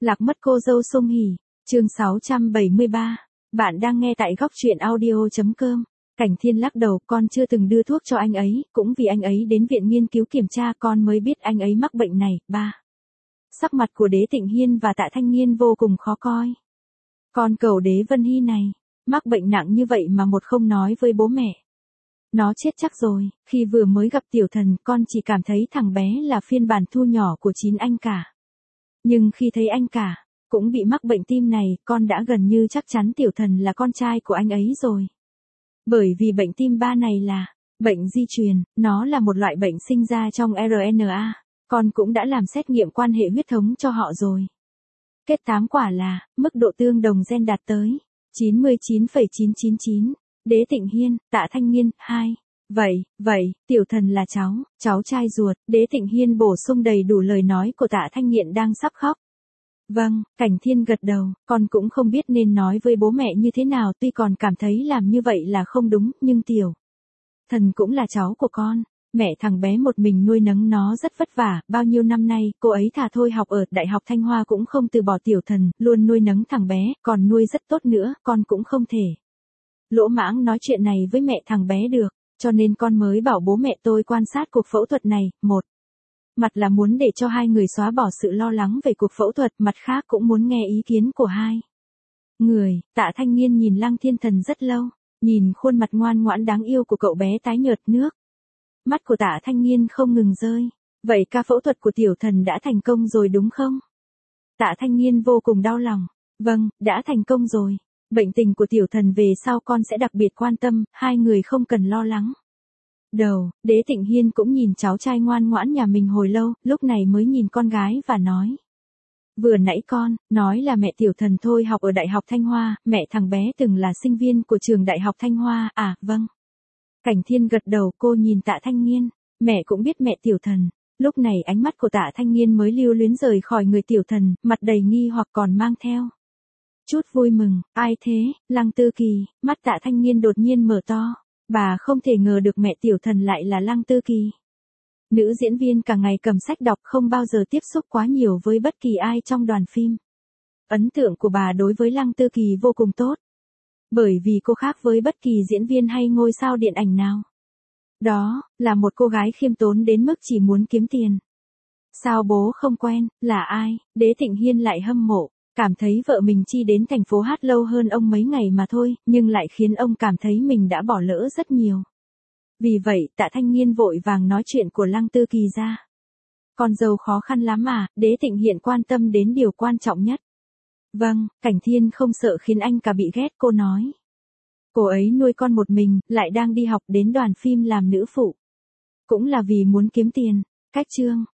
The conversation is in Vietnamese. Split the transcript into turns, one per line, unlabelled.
Lạc mất cô dâu Song Hỷ, chương 673. Bạn đang nghe tại góc truyện audio.com. Cảnh Thiên lắc đầu, con chưa từng đưa thuốc cho anh ấy, cũng vì anh ấy đến viện nghiên cứu kiểm tra con mới biết anh ấy mắc bệnh này. Ba. Sắc mặt của Đế Tịnh Hiên và Tạ Thanh Nghiên vô cùng khó coi. Con cẩu Đế Vân Hy này, mắc bệnh nặng như vậy mà một không nói với bố mẹ. Nó chết chắc rồi, khi vừa mới gặp tiểu thần con chỉ cảm thấy thằng bé là phiên bản thu nhỏ của chính anh cả. Nhưng khi thấy anh cả, cũng bị mắc bệnh tim này, con đã gần như chắc chắn tiểu thần là con trai của anh ấy rồi. Bởi vì bệnh tim ba này là bệnh di truyền, nó là một loại bệnh sinh ra trong RNA, con cũng đã làm xét nghiệm quan hệ huyết thống cho họ rồi. Kết tám quả là, mức độ tương đồng gen đạt tới 99,999. Đế Tịnh Hiên, Tạ Thanh Nghiên, 2. Vậy, tiểu thần là cháu trai ruột, Đế Tịnh Hiên bổ sung đầy đủ lời nói của Tạ Thanh Nghiện đang sắp khóc. Vâng, Cảnh Thiên gật đầu, con cũng không biết nên nói với bố mẹ như thế nào, tuy còn cảm thấy làm như vậy là không đúng, nhưng tiểu thần cũng là cháu của con. Mẹ thằng bé một mình nuôi nấng nó rất vất vả, bao nhiêu năm nay, cô ấy thà thôi học ở Đại học Thanh Hoa cũng không từ bỏ tiểu thần, luôn nuôi nấng thằng bé, còn nuôi rất tốt nữa, con cũng không thể lỗ mãng nói chuyện này với mẹ thằng bé được, cho nên con mới bảo bố mẹ tôi quan sát cuộc phẫu thuật này. Một mặt là muốn để cho hai người xóa bỏ sự lo lắng về cuộc phẫu thuật, mặt khác cũng muốn nghe ý kiến của hai người. Tạ Thanh Nghiên nhìn Lăng Thiên Thần rất lâu, nhìn khuôn mặt ngoan ngoãn đáng yêu của cậu bé tái nhợt nước. Mắt của Tạ Thanh Nghiên không ngừng rơi. Vậy ca phẫu thuật của tiểu thần đã thành công rồi đúng không? Tạ Thanh Nghiên vô cùng đau lòng. Vâng, đã thành công rồi. Bệnh tình của tiểu thần về sau con sẽ đặc biệt quan tâm, hai người không cần lo lắng. Đế Tịnh Hiên cũng nhìn cháu trai ngoan ngoãn nhà mình hồi lâu, lúc này mới nhìn con gái và nói. Vừa nãy con, nói là mẹ tiểu thần thôi học ở Đại học Thanh Hoa, mẹ thằng bé từng là sinh viên của trường Đại học Thanh Hoa, à, vâng. Cảnh Thiên gật đầu, cô nhìn Tạ Thanh Nghiên, mẹ cũng biết mẹ tiểu thần. Lúc này ánh mắt của Tạ Thanh Nghiên mới lưu luyến rời khỏi người tiểu thần, mặt đầy nghi hoặc còn mang theo chút vui mừng. Ai thế? Lăng Tư Kỳ. Mắt Tạ Thanh Nghiên đột nhiên mở to. Bà không thể ngờ được mẹ tiểu thần lại là Lăng Tư Kỳ. Nữ diễn viên cả ngày cầm sách đọc, không bao giờ tiếp xúc quá nhiều với bất kỳ ai trong đoàn phim. Ấn tượng của bà đối với Lăng Tư Kỳ vô cùng tốt. Bởi vì cô khác với bất kỳ diễn viên hay ngôi sao điện ảnh nào. Đó, là một cô gái khiêm tốn đến mức chỉ muốn kiếm tiền. Sao bố không quen, là ai? Đế Tịnh Hiên lại hâm mộ. Cảm thấy vợ mình chi đến thành phố hát lâu hơn ông mấy ngày mà thôi, nhưng lại khiến ông cảm thấy mình đã bỏ lỡ rất nhiều. Vì vậy, Tạ Thanh Nghiên vội vàng nói chuyện của Lăng Tư Kỳ ra. Con dâu khó khăn lắm à? Đế Tịnh Hiên quan tâm đến điều quan trọng nhất. Vâng, Cảnh Thiên không sợ khiến anh cả bị ghét, cô nói. Cô ấy nuôi con một mình, lại đang đi học đến đoàn phim làm nữ phụ. Cũng là vì muốn kiếm tiền. Cách chương.